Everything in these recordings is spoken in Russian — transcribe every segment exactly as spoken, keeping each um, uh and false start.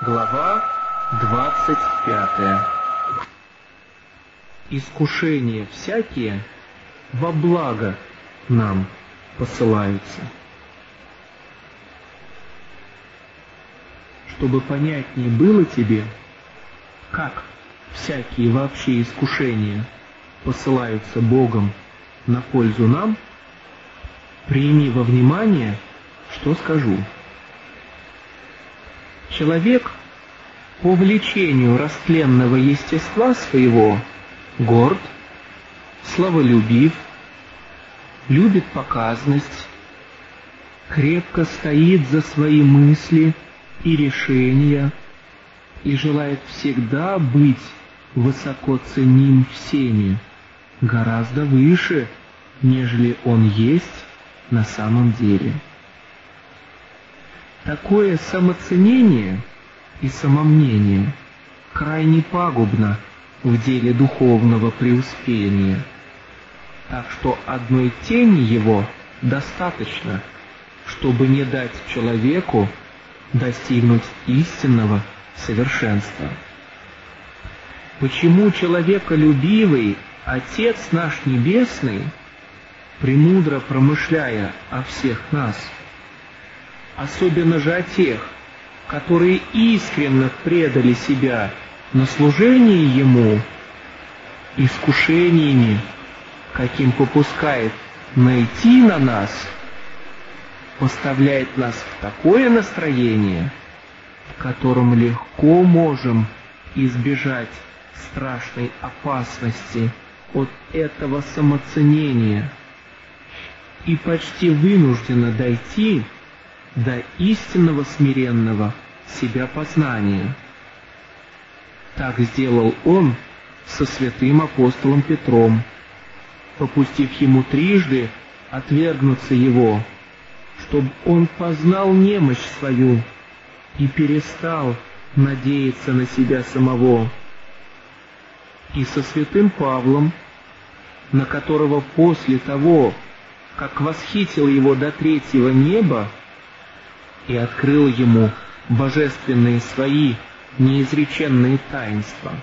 Глава двадцать пятая. Искушения всякие во благо нам посылаются. Чтобы понятнее было тебе, как всякие вообще искушения посылаются Богом на пользу нам, прими во внимание, что скажу. Человек по влечению растленного естества своего горд, славолюбив, любит показность, крепко стоит за свои мысли и решения и желает всегда быть высоко ценим всеми, гораздо выше, нежели он есть на самом деле. Такое самоценение и самомнение крайне пагубно в деле духовного преуспеяния, так что одной тени его достаточно, чтобы не дать человеку достигнуть истинного совершенства. Почему человеколюбивый Отец наш Небесный, премудро промышляя о всех нас, особенно же о тех, которые искренно предали себя на служение Ему, искушениями, каким попускает найти на нас, поставляет нас в такое настроение, в котором легко можем избежать страшной опасности от этого самоценения и почти вынуждены дойти до истинного смиренного себя познания. Так сделал он со святым апостолом Петром, попустив ему трижды отвергнуться его, чтобы он познал немощь свою и перестал надеяться на себя самого. И со святым Павлом, на которого после того, как восхитил его до третьего неба и открыл ему божественные свои неизреченные таинства,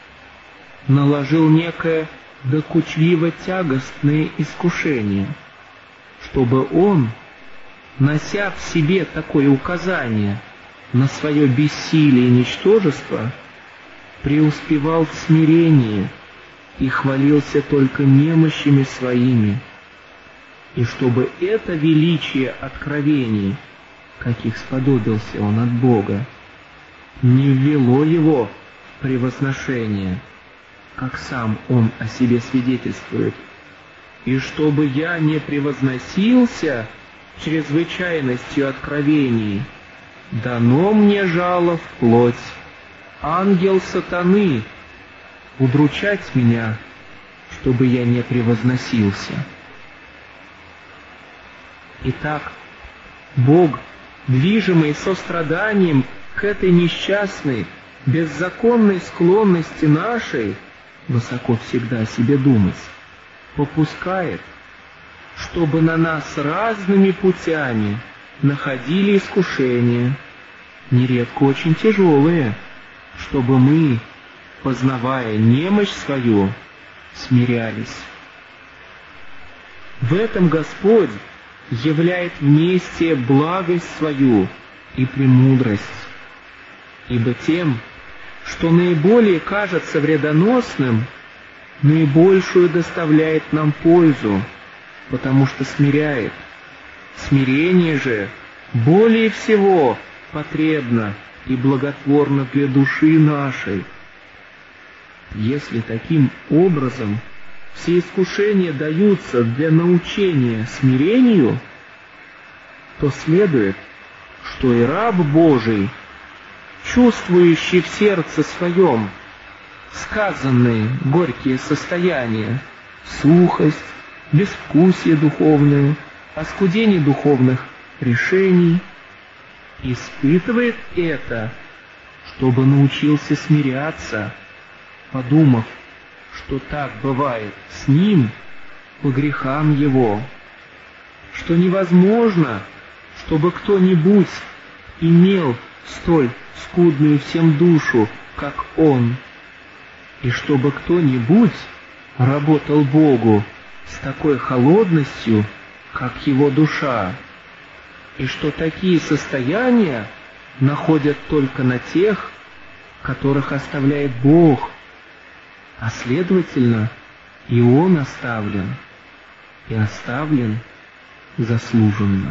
наложил некое докучливо-тягостное искушение, чтобы он, нося в себе такое указание на свое бессилие и ничтожество, преуспевал в смирении и хвалился только немощами своими, и чтобы это величие откровений, каких сподобился он от Бога, не ввело его в превозношение, как сам он о себе свидетельствует, и чтобы я не превозносился чрезвычайностью откровений, дано мне жало в плоть, ангел сатаны, удручать меня, чтобы я не превозносился. Итак, Бог, движимый состраданием к этой несчастной, беззаконной склонности нашей, высоко всегда о себе думать, попускает, чтобы на нас разными путями находили искушения, нередко очень тяжелые, чтобы мы, познавая немощь свою, смирялись. В этом Господь являет вместе благость свою и премудрость, ибо тем, что наиболее кажется вредоносным, наибольшую доставляет нам пользу, потому что смиряет. Смирение же более всего потребно и благотворно для души нашей. Если таким образом все искушения даются для научения смирению, то следует, что и раб Божий, чувствующий в сердце своем сказанные горькие состояния, сухость, безвкусие духовное, оскудение духовных решений, испытывает это, чтобы научился смиряться, подумав, что так бывает с ним по грехам его, что невозможно, чтобы кто-нибудь имел столь скудную всем душу, как он, и чтобы кто-нибудь работал Богу с такой холодностью, как его душа, и что такие состояния находят только на тех, которых оставляет Бог, а следовательно, и он оставлен, и оставлен заслуженно.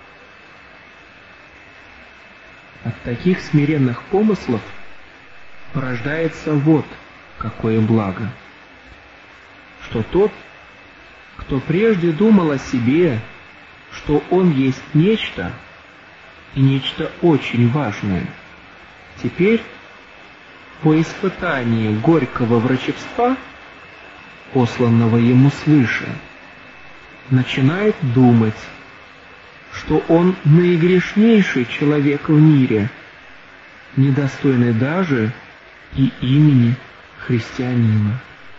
От таких смиренных помыслов порождается вот какое благо, что тот, кто прежде думал о себе, что он есть нечто, и нечто очень важное, теперь, по испытании горького врачевства, посланного ему свыше, начинает думать, что он наигрешнейший человек в мире, недостойный даже и имени христианина.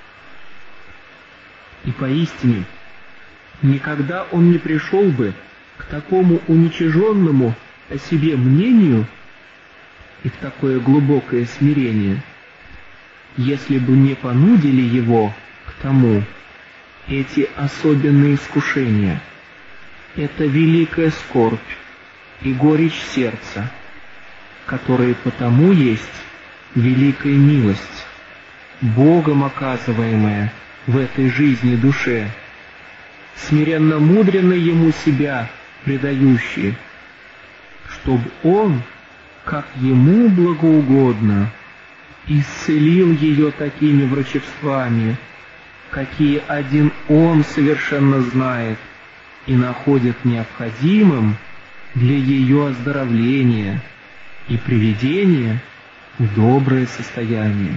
И поистине, никогда он не пришел бы к такому уничиженному о себе мнению и в такое глубокое смирение, если бы не понудили его к тому эти особенные искушения, эта великая скорбь и горечь сердца, которые потому есть великая милость, Богом оказываемая в этой жизни душе, смиренно мудренно ему себя предающий, чтоб он, как ему благоугодно, исцелил ее такими врачевствами, какие один он совершенно знает и находит необходимым для ее оздоровления и приведения в доброе состояние.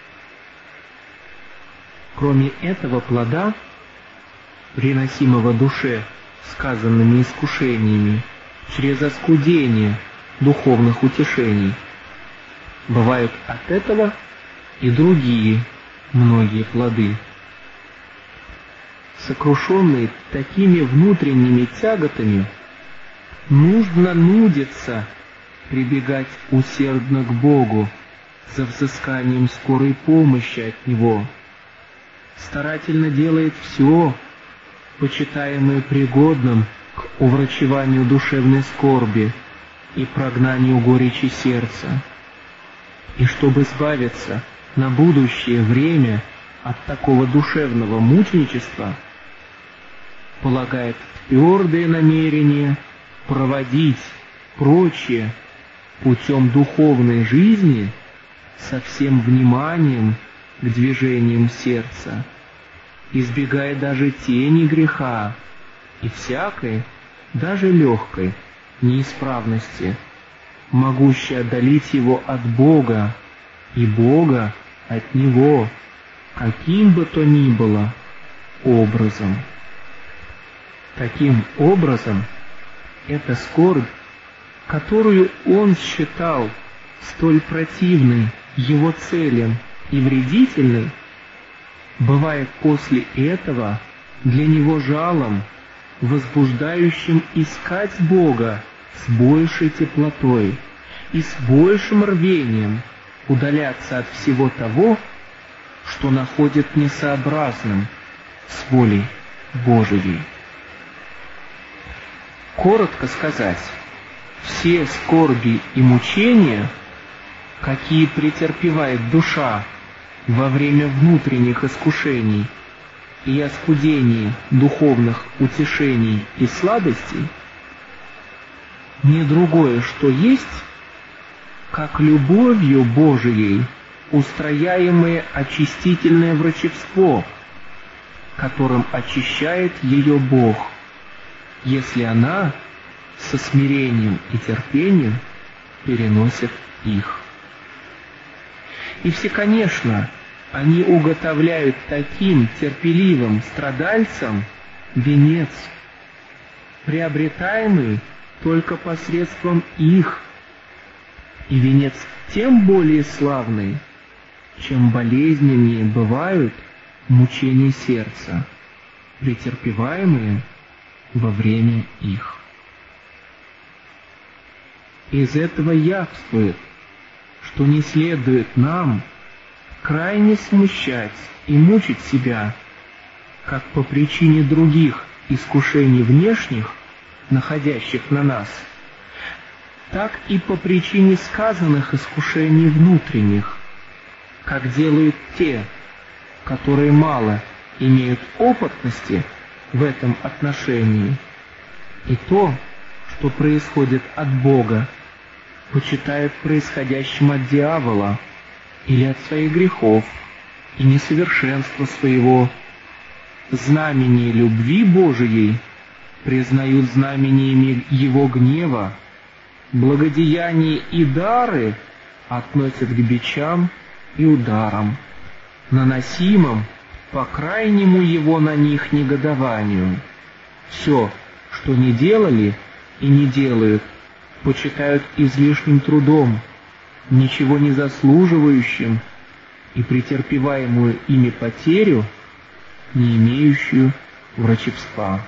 Кроме этого плода, приносимого душе сказанными искушениями через оскудение духовных утешений, бывают от этого и другие многие плоды. Сокрушенный такими внутренними тяготами, нужно нудиться прибегать усердно к Богу за взысканием скорой помощи от Него. Старательно делает все, почитаемое пригодным к уврачеванию душевной скорби и прогнанию горечи сердца. И чтобы избавиться на будущее время от такого душевного мученичества, полагает твердое намерение проводить прочее путем духовной жизни со всем вниманием к движениям сердца, избегая даже тени греха и всякой, даже легкой, неисправности, могущей отдалить его от Бога и Бога от него, каким бы то ни было образом. Таким образом, эта скорбь, которую он считал столь противной его целям и вредительной, бывает после этого для него жалом, возбуждающим искать Бога с большей теплотой и с большим рвением удаляться от всего того, что находит несообразным с волей Божией. Коротко сказать, все скорби и мучения, какие претерпевает душа во время внутренних искушений и оскудений духовных утешений и сладостей, не другое, что есть, как любовью Божией устрояемое очистительное врачевство, которым очищает ее Бог, если она со смирением и терпением переносит их. И все, конечно, они уготовляют таким терпеливым страдальцам венец, приобретаемый только посредством их, и венец тем более славный, чем болезненнее бывают мучения сердца, претерпеваемые во время их. Из этого явствует, что не следует нам крайне смущать и мучить себя, как по причине других искушений внешних, находящих на нас, так и по причине сказанных искушений внутренних, как делают те, которые мало имеют опытности в этом отношении, и то, что происходит от Бога, почитают происходящим от дьявола или от своих грехов и несовершенства своего. Знамения любви Божией признают знамениями Его гнева, благодеяния и дары относят к бичам и ударам, наносимым по крайнему Его на них негодованию. Все, что не делали и не делают, почитают излишним трудом, ничего не заслуживающим, и претерпеваемую ими потерю, не имеющую врачевства.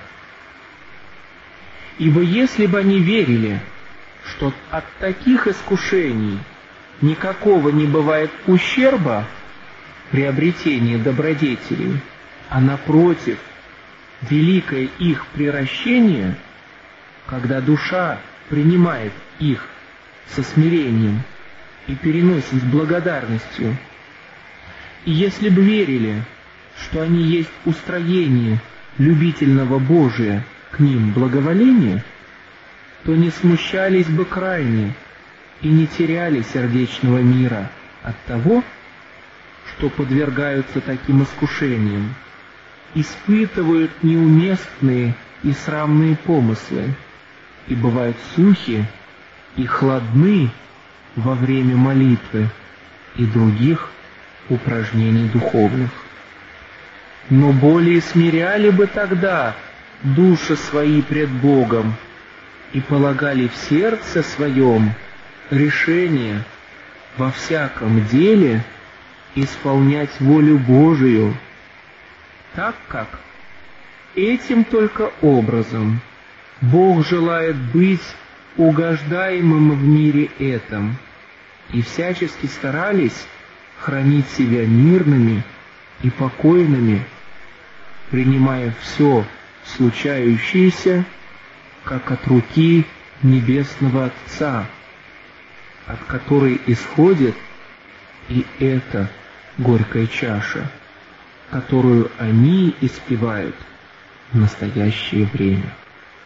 Ибо если бы они верили, что от таких искушений никакого не бывает ущерба при обретении добродетелей, а напротив, великое их приращение, когда душа принимает их со смирением и переносит с благодарностью, и если бы верили, что они есть устроение любительного Божия к ним благоволения, то не смущались бы крайне и не теряли сердечного мира от того, что подвергаются таким искушениям, испытывают неуместные и срамные помыслы, и бывают сухи и хладны во время молитвы и других упражнений духовных. Но более смиряли бы тогда души свои пред Богом и полагали в сердце своем решение во всяком деле исполнять волю Божию, так как этим только образом Бог желает быть угождаемым в мире этом, и всячески старались хранить себя мирными и покойными, принимая все случающееся, как от руки Небесного Отца, от которой исходит и эта горькая чаша, которую они испевают в настоящее время.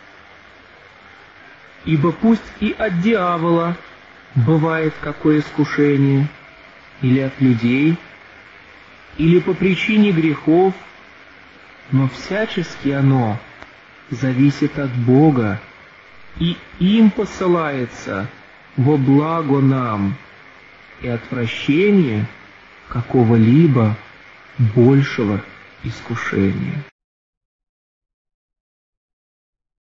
Ибо пусть и от дьявола бывает какое искушение, или от людей, или по причине грехов, но всячески оно зависит от Бога, и им посылается во благо нам и отвращение какого-либо большего искушения.